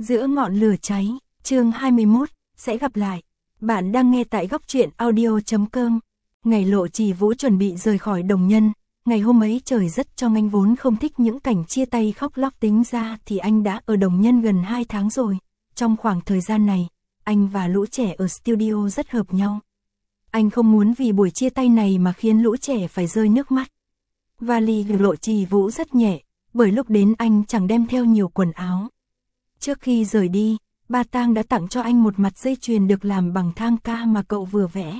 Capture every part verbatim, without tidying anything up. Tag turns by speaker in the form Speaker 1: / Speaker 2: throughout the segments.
Speaker 1: Giữa ngọn lửa cháy, chương hai mươi mốt, sẽ gặp lại. Bạn đang nghe tại góc truyện audio.com. Ngày Lộ Trì Vũ chuẩn bị rời khỏi Đồng Nhân, ngày hôm ấy trời rất trong, anh vốn không thích những cảnh chia tay khóc lóc, tính ra thì anh đã ở Đồng Nhân gần hai tháng rồi. Trong khoảng thời gian này, anh và lũ trẻ ở studio rất hợp nhau. Anh không muốn vì buổi chia tay này mà khiến lũ trẻ phải rơi nước mắt. Vali của Lộ Trì Vũ rất nhẹ, bởi lúc đến anh chẳng đem theo nhiều quần áo. Trước khi rời đi, ba Tang đã tặng cho anh một mặt dây chuyền được làm bằng thang ca mà cậu vừa vẽ.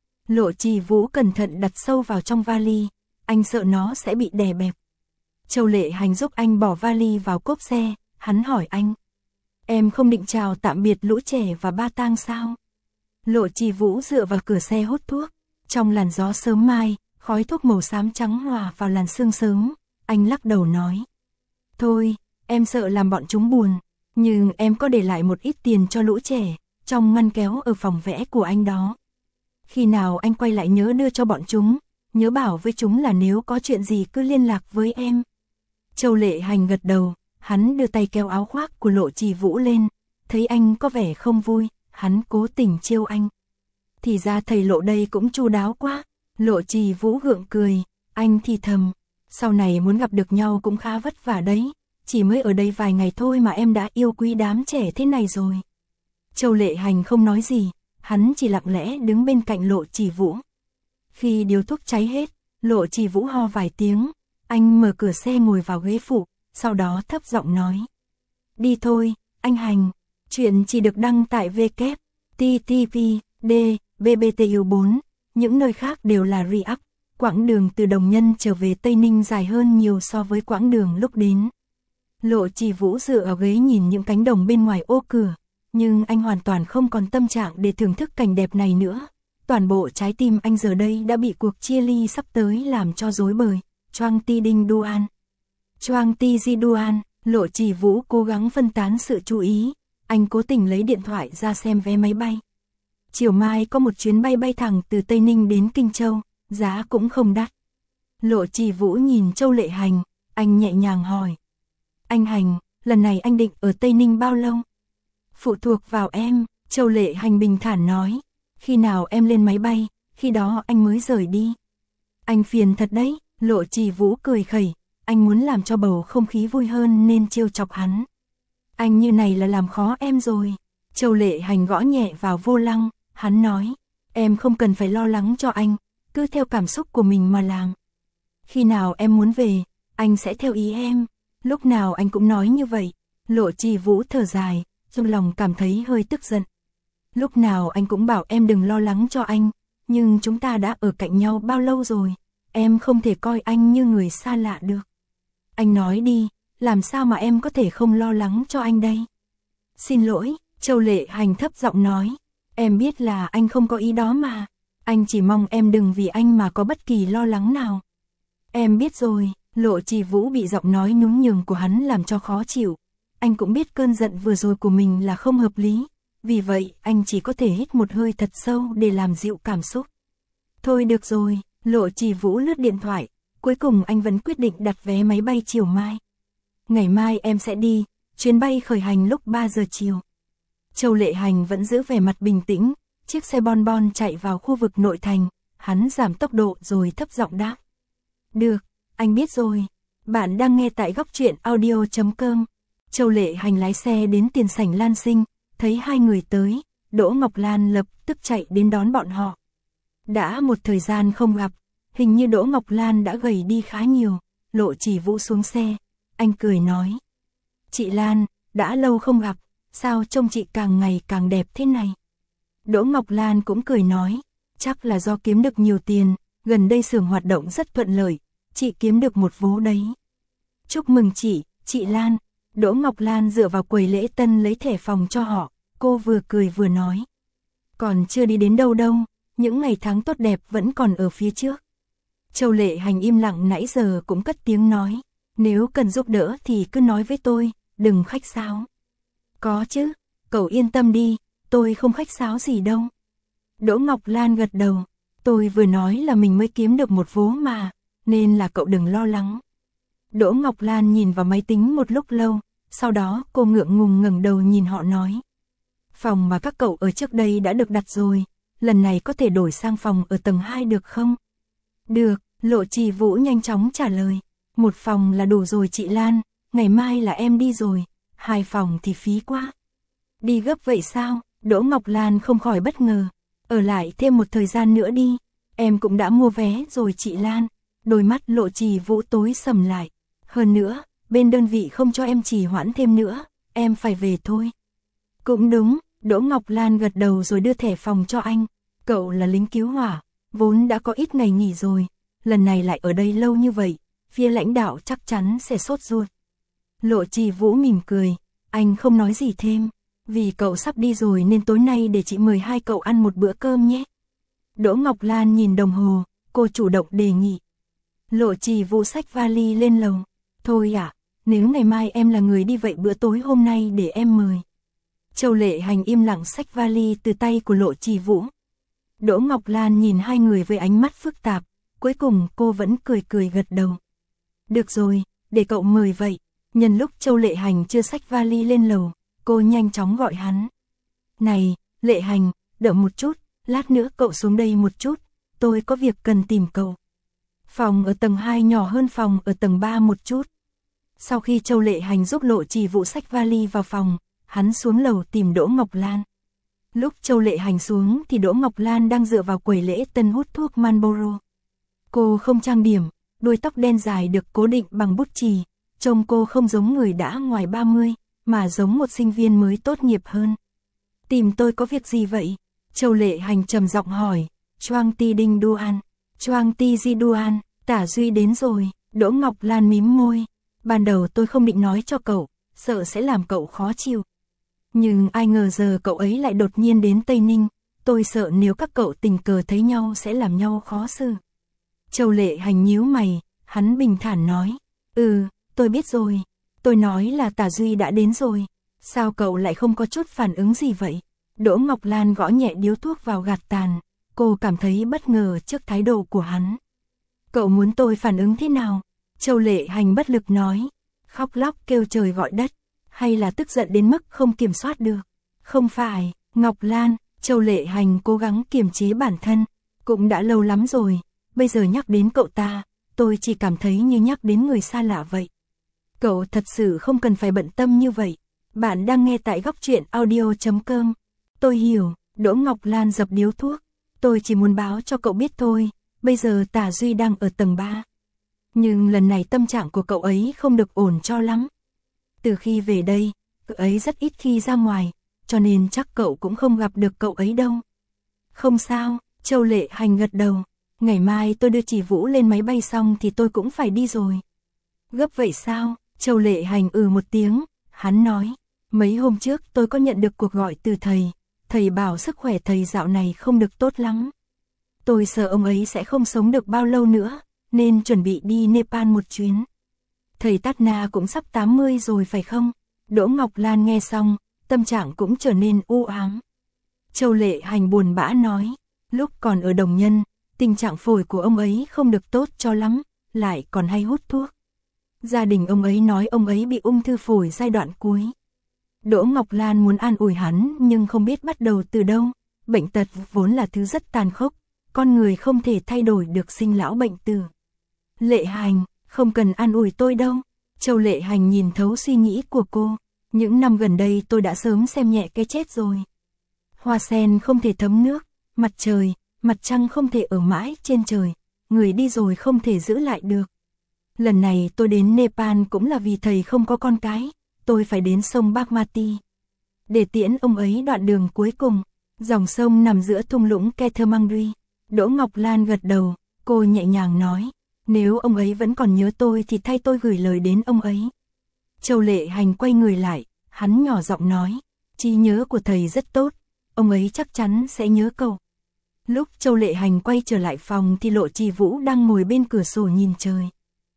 Speaker 1: Lộ Trì Vũ cẩn thận đặt sâu vào trong vali, anh sợ nó sẽ bị đè bẹp. Châu Lệ Hành giúp anh bỏ vali vào cốp xe, hắn hỏi anh: "Em không định chào tạm biệt lũ trẻ và ba Tang sao?" Lộ Trì Vũ dựa vào cửa xe hút thuốc, trong làn gió sớm mai, khói thuốc màu xám trắng hòa vào làn sương sớm, anh lắc đầu nói: "Thôi, em sợ làm bọn chúng buồn, nhưng em có để lại một ít tiền cho lũ trẻ, trong ngăn kéo ở phòng vẽ của anh đó. Khi nào anh quay lại nhớ đưa cho bọn chúng, nhớ bảo với chúng là nếu có chuyện gì cứ liên lạc với em." Châu Lệ Hành gật đầu, hắn đưa tay kéo áo khoác của Lộ Trì Vũ lên, thấy anh có vẻ không vui, hắn cố tình trêu anh: "Thì ra thầy Lộ đây cũng chu đáo quá." Lộ Trì Vũ gượng cười, anh thì thầm: "Sau này muốn gặp được nhau cũng khá vất vả đấy, chỉ mới ở đây vài ngày thôi mà em đã yêu quý đám trẻ thế này rồi." Châu Lệ Hành không nói gì, hắn chỉ lặng lẽ đứng bên cạnh Lộ Trì Vũ. Khi điếu thuốc cháy hết, Lộ Trì Vũ ho vài tiếng, anh mở cửa xe ngồi vào ghế phụ, sau đó thấp giọng nói: "Đi thôi, anh Hành, chuyện chỉ được đăng tại W W W chấm T T P D B B T U bốn, những nơi khác đều là re-up. Quãng đường từ Đồng Nhân trở về Tây Ninh dài hơn nhiều so với quãng đường lúc đến." Lộ Trì Vũ dựa ở ghế nhìn những cánh đồng bên ngoài ô cửa, nhưng anh hoàn toàn không còn tâm trạng để thưởng thức cảnh đẹp này nữa. Toàn bộ trái tim anh giờ đây đã bị cuộc chia ly sắp tới làm cho rối bời. Choang Ti Đinh Duan, Choang Ti Di Duan. Lộ Trì Vũ cố gắng phân tán sự chú ý, anh cố tình lấy điện thoại ra xem vé máy bay. Chiều mai có một chuyến bay bay thẳng từ Tây Ninh đến Kinh Châu, giá cũng không đắt. Lộ Trì Vũ nhìn Châu Lệ Hành, anh nhẹ nhàng hỏi: "Anh Hành, lần này anh định ở Tây Ninh bao lâu?" "Phụ thuộc vào em." Châu Lệ Hành bình thản nói: "Khi nào em lên máy bay, khi đó anh mới rời đi." "Anh phiền thật đấy." Lộ Trì Vũ cười khẩy, anh muốn làm cho bầu không khí vui hơn nên trêu chọc hắn: "Anh như này là làm khó em rồi." Châu Lệ Hành gõ nhẹ vào vô lăng, hắn nói: "Em không cần phải lo lắng cho anh, cứ theo cảm xúc của mình mà làm. Khi nào em muốn về, anh sẽ theo ý em." Lúc nào anh cũng nói như vậy. Lộ Trì Vũ thở dài, trong lòng cảm thấy hơi tức giận. Lúc nào anh cũng bảo em đừng lo lắng cho anh, nhưng chúng ta đã ở cạnh nhau bao lâu rồi, em không thể coi anh như người xa lạ được. Anh nói đi, làm sao mà em có thể không lo lắng cho anh đây?" "Xin lỗi." Châu Lệ Hành thấp giọng nói, "Em biết là anh không có ý đó mà, anh chỉ mong em đừng vì anh mà có bất kỳ lo lắng nào." "Em biết rồi." Lộ Trì Vũ bị giọng nói nhún nhường của hắn làm cho khó chịu. Anh cũng biết cơn giận vừa rồi của mình là không hợp lý, vì vậy anh chỉ có thể hít một hơi thật sâu để làm dịu cảm xúc. "Thôi được rồi." Lộ Trì Vũ lướt điện thoại, cuối cùng anh vẫn quyết định đặt vé máy bay chiều mai. "Ngày mai em sẽ đi, chuyến bay khởi hành lúc ba giờ chiều." Châu Lệ Hành vẫn giữ vẻ mặt bình tĩnh, chiếc xe bon bon chạy vào khu vực nội thành, hắn giảm tốc độ rồi thấp giọng đáp: "Được, anh biết rồi." Bạn đang nghe tại góc truyện audio.com. Châu Lệ Hành lái xe đến tiền sảnh Lan Sinh, thấy hai người tới, Đỗ Ngọc Lan lập tức chạy đến đón bọn họ. Đã một thời gian không gặp, hình như Đỗ Ngọc Lan đã gầy đi khá nhiều. Lộ Trì Vũ xuống xe, anh cười nói: "Chị Lan, đã lâu không gặp, sao trông chị càng ngày càng đẹp thế này?" Đỗ Ngọc Lan cũng cười nói: "Chắc là do kiếm được nhiều tiền, gần đây xưởng hoạt động rất thuận lợi, chị kiếm được một vố đấy." "Chúc mừng chị, chị Lan." Đỗ Ngọc Lan dựa vào quầy lễ tân lấy thẻ phòng cho họ, cô vừa cười vừa nói: "Còn chưa đi đến đâu đâu, những ngày tháng tốt đẹp vẫn còn ở phía trước." Châu Lệ Hành im lặng nãy giờ cũng cất tiếng nói: "Nếu cần giúp đỡ thì cứ nói với tôi, đừng khách sáo." "Có chứ, cậu yên tâm đi, tôi không khách sáo gì đâu." Đỗ Ngọc Lan gật đầu: "Tôi vừa nói là mình mới kiếm được một vố mà, nên là cậu đừng lo lắng." Đỗ Ngọc Lan nhìn vào máy tính một lúc lâu, sau đó cô ngượng ngùng ngẩng đầu nhìn họ nói. Phòng mà các cậu ở trước đây đã được đặt rồi, lần này có thể đổi sang phòng ở tầng hai được không? Được, Lộ Trì Vũ nhanh chóng trả lời. Một phòng là đủ rồi chị Lan, ngày mai là em đi rồi, hai phòng thì phí quá. Đi gấp vậy sao? Đỗ Ngọc Lan không khỏi bất ngờ. Ở lại thêm một thời gian nữa đi, em cũng đã mua vé rồi chị Lan. Đôi mắt Lộ Trì Vũ tối sầm lại. Hơn nữa, bên đơn vị không cho em trì hoãn thêm nữa, em phải về thôi. Cũng đúng, Đỗ Ngọc Lan gật đầu rồi đưa thẻ phòng cho anh. Cậu là lính cứu hỏa, vốn đã có ít ngày nghỉ rồi, lần này lại ở đây lâu như vậy, phía lãnh đạo chắc chắn sẽ sốt ruột. Lộ Trì Vũ mỉm cười, anh không nói gì thêm, vì cậu sắp đi rồi nên tối nay để chị mời hai cậu ăn một bữa cơm nhé. Đỗ Ngọc Lan nhìn đồng hồ, cô chủ động đề nghị. Lộ Trì Vũ xách vali lên lầu. Thôi ạ, à, nếu ngày mai em là người đi vậy bữa tối hôm nay để em mời. Châu Lệ Hành im lặng xách vali từ tay của Lộ Trì Vũ. Đỗ Ngọc Lan nhìn hai người với ánh mắt phức tạp, cuối cùng cô vẫn cười cười gật đầu. Được rồi, để cậu mời vậy. Nhân lúc Châu Lệ Hành chưa xách vali lên lầu, cô nhanh chóng gọi hắn. Này, Lệ Hành, đợi một chút, lát nữa cậu xuống đây một chút, tôi có việc cần tìm cậu. Phòng ở tầng hai nhỏ hơn phòng ở tầng ba một chút. Sau khi Châu Lệ Hành giúp Lộ Trì Vũ xách vali vào phòng, hắn xuống lầu tìm Đỗ Ngọc Lan. Lúc Châu Lệ Hành xuống thì Đỗ Ngọc Lan đang dựa vào quầy lễ tân hút thuốc Marlboro. Cô không trang điểm, đuôi tóc đen dài được cố định bằng bút chì, trông cô không giống người đã ngoài ba mươi, mà giống một sinh viên mới tốt nghiệp hơn. Tìm tôi có việc gì vậy? Châu Lệ Hành trầm giọng hỏi. Choang Ti Đinh Duan, Choang Ti Di Duan, Tả Duy đến rồi. Đỗ Ngọc Lan mím môi. Ban đầu tôi không định nói cho cậu, sợ sẽ làm cậu khó chịu. Nhưng ai ngờ giờ cậu ấy lại đột nhiên đến Tây Ninh, tôi sợ nếu các cậu tình cờ thấy nhau sẽ làm nhau khó xử. Châu Lệ Hành nhíu mày, hắn bình thản nói. Ừ, tôi biết rồi. Tôi nói là Tả Duy đã đến rồi. Sao cậu lại không có chút phản ứng gì vậy? Đỗ Ngọc Lan gõ nhẹ điếu thuốc vào gạt tàn. Cô cảm thấy bất ngờ trước thái độ của hắn. Cậu muốn tôi phản ứng thế nào? Châu Lệ Hành bất lực nói. Khóc lóc kêu trời gọi đất. Hay là tức giận đến mức không kiểm soát được? Không phải, Ngọc Lan. Châu Lệ Hành cố gắng kiềm chế bản thân. Cũng đã lâu lắm rồi. Bây giờ nhắc đến cậu ta, tôi chỉ cảm thấy như nhắc đến người xa lạ vậy. Cậu thật sự không cần phải bận tâm như vậy. Bạn đang nghe tại góc truyện audio chấm com. Tôi hiểu, Đỗ Ngọc Lan dập điếu thuốc. Tôi chỉ muốn báo cho cậu biết thôi, bây giờ Tả Duy đang ở tầng ba. Nhưng lần này tâm trạng của cậu ấy không được ổn cho lắm. Từ khi về đây, cậu ấy rất ít khi ra ngoài, cho nên chắc cậu cũng không gặp được cậu ấy đâu. Không sao, Châu Lệ Hành gật đầu. Ngày mai tôi đưa Trì Vũ lên máy bay xong thì tôi cũng phải đi rồi. Gấp vậy sao? Châu Lệ Hành ừ một tiếng, hắn nói. Mấy hôm trước tôi có nhận được cuộc gọi từ thầy. Thầy bảo sức khỏe thầy dạo này không được tốt lắm. Tôi sợ ông ấy sẽ không sống được bao lâu nữa, nên chuẩn bị đi Nepal một chuyến. Thầy Tát Na cũng sắp tám mươi rồi phải không? Đỗ Ngọc Lan nghe xong, tâm trạng cũng trở nên u ám. Châu Lệ Hành buồn bã nói, lúc còn ở Đồng Nhân, tình trạng phổi của ông ấy không được tốt cho lắm, lại còn hay hút thuốc. Gia đình ông ấy nói ông ấy bị ung thư phổi giai đoạn cuối. Đỗ Ngọc Lan muốn an ủi hắn nhưng không biết bắt đầu từ đâu. Bệnh tật vốn là thứ rất tàn khốc, con người không thể thay đổi được sinh lão bệnh tử. Lệ Hành, không cần an ủi tôi đâu. Châu Lệ Hành nhìn thấu suy nghĩ của cô. Những năm gần đây tôi đã sớm xem nhẹ cái chết rồi. Hoa sen không thể thấm nước, mặt trời, mặt trăng không thể ở mãi trên trời, người đi rồi không thể giữ lại được. Lần này tôi đến Nepal cũng là vì thầy không có con cái, tôi phải đến sông Bagmati để tiễn ông ấy đoạn đường cuối cùng. Dòng sông nằm giữa thung lũng Kethamangri. Đỗ Ngọc Lan gật đầu, cô nhẹ nhàng nói, nếu ông ấy vẫn còn nhớ tôi thì thay tôi gửi lời đến ông ấy. Châu Lệ Hành quay người lại, hắn nhỏ giọng nói, trí nhớ của thầy rất tốt, ông ấy chắc chắn sẽ nhớ cậu. Lúc Châu Lệ Hành quay trở lại phòng thì Lộ Trì Vũ đang ngồi bên cửa sổ nhìn trời.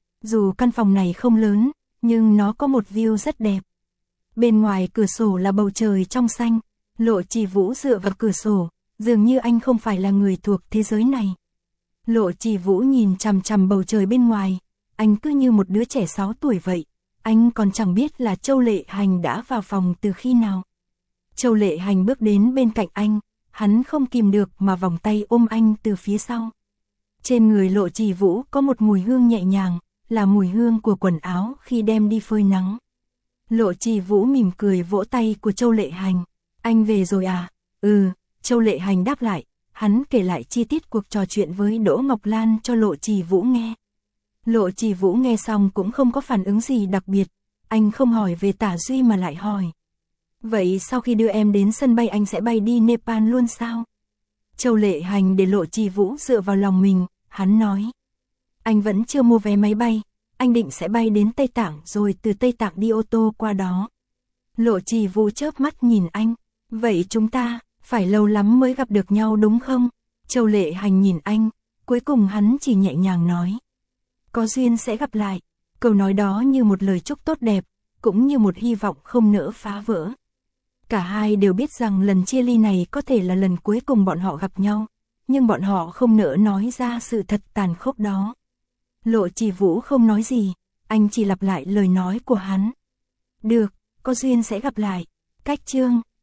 Speaker 1: Dù căn phòng này không lớn, nhưng nó có một view rất đẹp. Bên ngoài cửa sổ là bầu trời trong xanh. Lộ Trì Vũ dựa vào cửa sổ, dường như anh không phải là người thuộc thế giới này. Lộ Trì Vũ nhìn chằm chằm bầu trời bên ngoài, anh cứ như một đứa trẻ sáu tuổi vậy, anh còn chẳng biết là Châu Lệ Hành đã vào phòng từ khi nào. Châu Lệ Hành bước đến bên cạnh anh, hắn không kìm được mà vòng tay ôm anh từ phía sau. Trên người Lộ Trì Vũ có một mùi hương nhẹ nhàng, là mùi hương của quần áo khi đem đi phơi nắng. Lộ Trì Vũ mỉm cười vỗ tay của Châu Lệ Hành. Anh về rồi à? Ừ, Châu Lệ Hành đáp lại, hắn kể lại chi tiết cuộc trò chuyện với Đỗ Ngọc Lan cho Lộ Trì Vũ nghe. Lộ Trì Vũ nghe xong cũng không có phản ứng gì đặc biệt, anh không hỏi về Tả Duy mà lại hỏi. Vậy sau khi đưa em đến sân bay anh sẽ bay đi Nepal luôn sao? Châu Lệ Hành để Lộ Trì Vũ dựa vào lòng mình, hắn nói. Anh vẫn chưa mua vé máy bay, anh định sẽ bay đến Tây Tạng rồi từ Tây Tạng đi ô tô qua đó. Lộ Trì Vũ chớp mắt nhìn anh, vậy chúng ta, phải lâu lắm mới gặp được nhau đúng không? Châu Lệ Hành nhìn anh, cuối cùng hắn chỉ nhẹ nhàng nói. Có duyên sẽ gặp lại, câu nói đó như một lời chúc tốt đẹp, cũng như một hy vọng không nỡ phá vỡ. Cả hai đều biết rằng lần chia ly này có thể là lần cuối cùng bọn họ gặp nhau, nhưng bọn họ không nỡ nói ra sự thật tàn khốc đó. Lộ Trì Vũ không nói gì, anh chỉ lặp lại lời nói của hắn. Được, có duyên sẽ gặp lại. Cách chương